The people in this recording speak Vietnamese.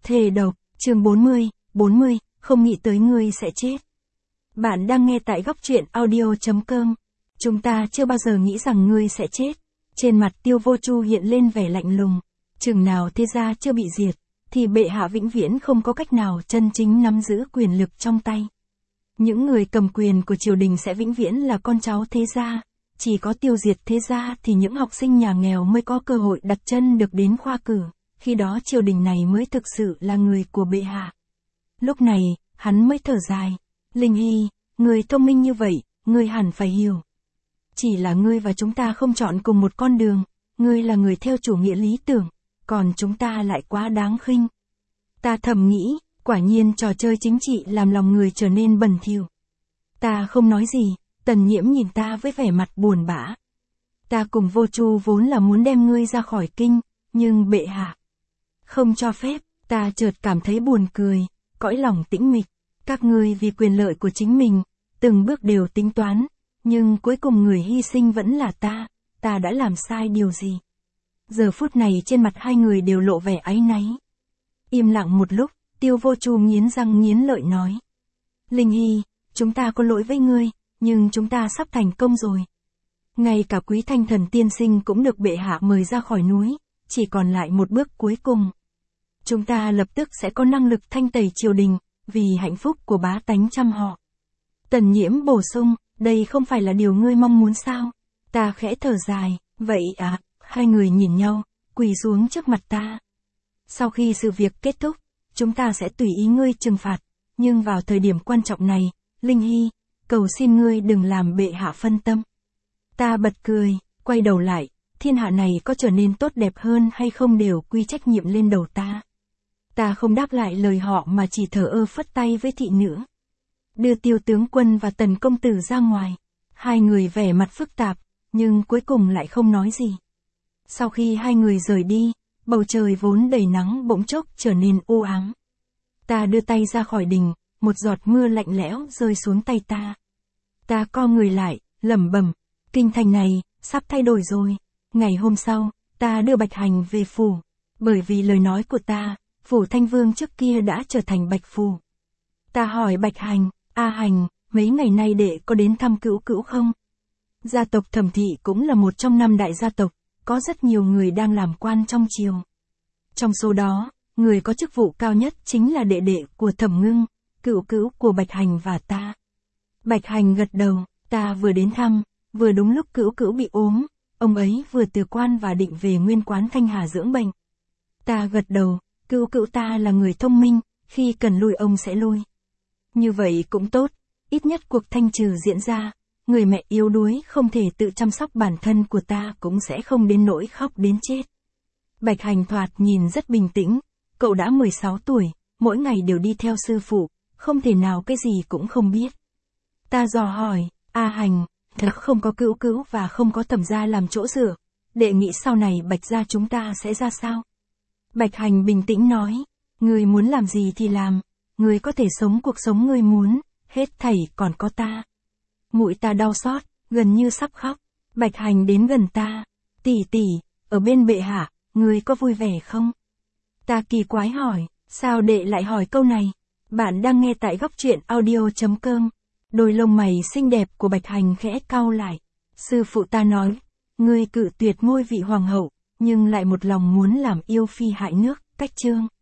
Thề độc, chương 40, không nghĩ tới ngươi sẽ chết. Bạn đang nghe tại góc truyện audio.com. Chúng ta chưa bao giờ nghĩ rằng ngươi sẽ chết. Trên mặt Tiêu Vô Chu hiện lên vẻ lạnh lùng. Chừng nào thế gia chưa bị diệt, thì bệ hạ vĩnh viễn không có cách nào chân chính nắm giữ quyền lực trong tay. Những người cầm quyền của triều đình sẽ vĩnh viễn là con cháu thế gia. Chỉ có tiêu diệt thế gia thì những học sinh nhà nghèo mới có cơ hội đặt chân được đến khoa cử. Khi đó triều đình này mới thực sự là người của bệ hạ. Lúc này, hắn mới thở dài. Linh Hy, người thông minh như vậy, ngươi hẳn phải hiểu. Chỉ là ngươi và chúng ta không chọn cùng một con đường, ngươi là người theo chủ nghĩa lý tưởng, còn chúng ta lại quá đáng khinh. Ta thầm nghĩ, quả nhiên trò chơi chính trị làm lòng người trở nên bẩn thỉu. Ta không nói gì, Tần Nhiễm nhìn ta với vẻ mặt buồn bã. Ta cùng Vô Chu vốn là muốn đem ngươi ra khỏi kinh, nhưng bệ hạ không cho phép. Ta chợt cảm thấy buồn cười, cõi lòng tĩnh mịch. Các ngươi vì quyền lợi của chính mình, từng bước đều tính toán, nhưng cuối cùng người hy sinh vẫn là ta đã làm sai điều gì? Giờ phút này trên mặt hai người đều lộ vẻ áy náy. Im lặng một lúc, Tiêu Vô Chu nghiến răng nghiến lợi nói. Linh Hy, chúng ta có lỗi với ngươi, nhưng chúng ta sắp thành công rồi. Ngay cả Quý Thanh Thần tiên sinh cũng được bệ hạ mời ra khỏi núi, chỉ còn lại một bước cuối cùng. Chúng ta lập tức sẽ có năng lực thanh tẩy triều đình, vì hạnh phúc của bá tánh trăm họ. Tần Nhiễm bổ sung, đây không phải là điều ngươi mong muốn sao? Ta khẽ thở dài, vậy à? Hai người nhìn nhau, quỳ xuống trước mặt ta. Sau khi sự việc kết thúc, chúng ta sẽ tùy ý ngươi trừng phạt, nhưng vào thời điểm quan trọng này, Linh Hy, cầu xin ngươi đừng làm bệ hạ phân tâm. Ta bật cười, quay đầu lại, thiên hạ này có trở nên tốt đẹp hơn hay không đều quy trách nhiệm lên đầu ta. Ta không đáp lại lời họ mà chỉ thờ ơ phất tay với thị nữ. Đưa Tiêu tướng quân và Tần công tử ra ngoài. Hai người vẻ mặt phức tạp, nhưng cuối cùng lại không nói gì. Sau khi hai người rời đi, bầu trời vốn đầy nắng bỗng chốc trở nên u ám. Ta đưa tay ra khỏi đình, một giọt mưa lạnh lẽo rơi xuống tay ta. Ta co người lại, lẩm bẩm, kinh thành này, sắp thay đổi rồi. Ngày hôm sau, ta đưa Bạch Hành về phủ. Bởi vì lời nói của ta, phủ Thanh Vương trước kia đã trở thành Bạch Phủ. Ta hỏi Bạch Hành, A Hành, mấy ngày nay đệ có đến thăm Cữu Cữu không? Gia tộc Thẩm Thị cũng là một trong 5 đại gia tộc, có rất nhiều người đang làm quan trong triều. Trong số đó, người có chức vụ cao nhất chính là đệ đệ của Thẩm Ngưng, Cữu Cữu của Bạch Hành và ta. Bạch Hành gật đầu, ta vừa đến thăm, vừa đúng lúc Cữu Cữu bị ốm, ông ấy vừa từ quan và định về nguyên quán Thanh Hà dưỡng bệnh. Ta gật đầu, Cữu Cữu ta là người thông minh, khi cần lui ông sẽ lui. Như vậy cũng tốt, ít nhất cuộc thanh trừ diễn ra, người mẹ yếu đuối không thể tự chăm sóc bản thân của ta cũng sẽ không đến nỗi khóc đến chết. Bạch Hành thoạt nhìn rất bình tĩnh, cậu đã 16 tuổi, mỗi ngày đều đi theo sư phụ, không thể nào cái gì cũng không biết. Ta dò hỏi, A Hành, thật không có Cữu Cữu và không có Thẩm gia làm chỗ dựa, đệ nghĩ sau này Bạch gia chúng ta sẽ ra sao? Bạch Hành bình tĩnh nói, ngươi muốn làm gì thì làm, ngươi có thể sống cuộc sống ngươi muốn, hết thảy còn có ta. Mũi ta đau xót, gần như sắp khóc. Bạch Hành đến gần ta, tỷ tỷ, ở bên bệ hạ, ngươi có vui vẻ không? Ta kỳ quái hỏi, sao đệ lại hỏi câu này? Bạn đang nghe tại góc truyện audio.com. Đôi lông mày xinh đẹp của Bạch Hành khẽ cau lại. Sư phụ ta nói, ngươi cự tuyệt ngôi vị hoàng hậu, nhưng lại một lòng muốn làm yêu phi hại nước, cách chương.